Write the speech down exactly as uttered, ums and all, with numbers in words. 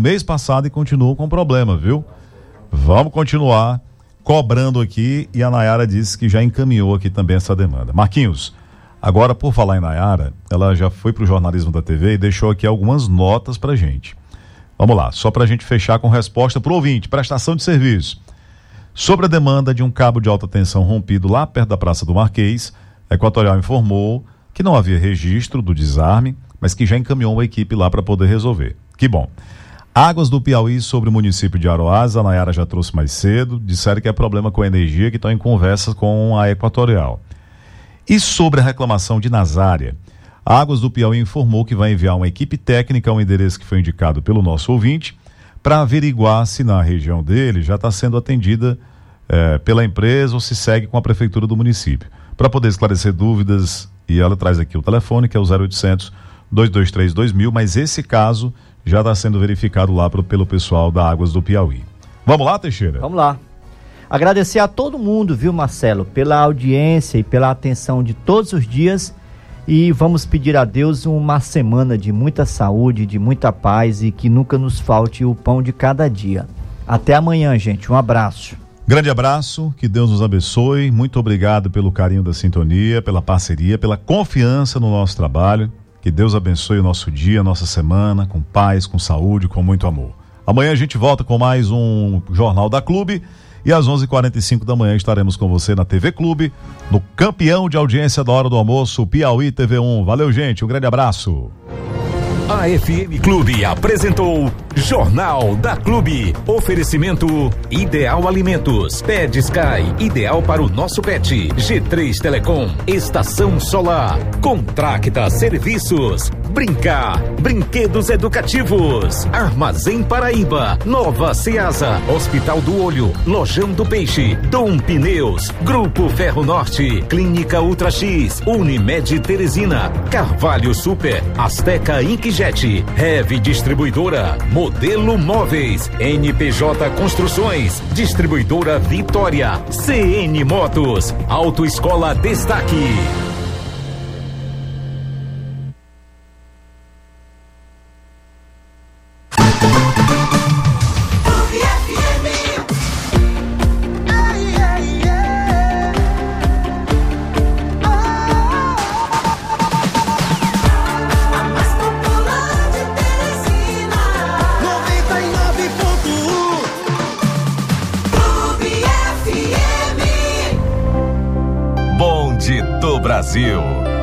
mês passado e continuam com problema, viu? Vamos continuar cobrando aqui, e a Nayara disse que já encaminhou aqui também essa demanda. Marquinhos, agora por falar em Nayara, ela já foi para o jornalismo da T V e deixou aqui algumas notas pra gente. Vamos lá, só pra gente fechar com resposta pro ouvinte, prestação de serviço. Sobre a demanda de um cabo de alta tensão rompido lá perto da Praça do Marquês, a Equatorial informou que não havia registro do desarme, mas que já encaminhou uma equipe lá para poder resolver. Que bom. Águas do Piauí sobre o município de Aroás, a Nayara já trouxe mais cedo, disseram que é problema com a energia, que estão em conversa com a Equatorial. E sobre a reclamação de Nazária, a Águas do Piauí informou que vai enviar uma equipe técnica ao endereço que foi indicado pelo nosso ouvinte, para averiguar se na região dele já está sendo atendida eh, pela empresa ou se segue com a prefeitura do município. Para poder esclarecer dúvidas, e ela traz aqui o telefone, que é o zero oitocentos, dois dois três, dois mil, mas esse caso já está sendo verificado lá pro, pelo pessoal da Águas do Piauí. Vamos lá, Teixeira? Vamos lá. Agradecer a todo mundo, viu, Marcelo, pela audiência e pela atenção de todos os dias, e vamos pedir a Deus uma semana de muita saúde, de muita paz, e que nunca nos falte o pão de cada dia. Até amanhã, gente. Um abraço. Grande abraço, que Deus nos abençoe. Muito obrigado pelo carinho da sintonia, pela parceria, pela confiança no nosso trabalho. Que Deus abençoe o nosso dia, a nossa semana, com paz, com saúde, com muito amor. Amanhã a gente volta com mais um Jornal da Clube, e às onze e quarenta e cinco da manhã estaremos com você na T V Clube, no campeão de audiência da hora do almoço, Piauí T V um. Valeu, gente, um grande abraço. A F M Clube apresentou Jornal da Clube. Oferecimento Ideal Alimentos, Pet Sky, ideal para o nosso pet. G três Telecom, Estação Solar, Contracta Serviços, Brincar, Brinquedos Educativos, Armazém Paraíba, Nova Ceasa, Hospital do Olho, Lojão do Peixe, Dom Pneus, Grupo Ferro Norte, Clínica Ultra X, Unimed Teresina, Carvalho Super, Azteca Inkjet, Heavy Distribuidora, Modelo Móveis, N P J Construções, Distribuidora Vitória, C N Motos, Autoescola Destaque. Brasil.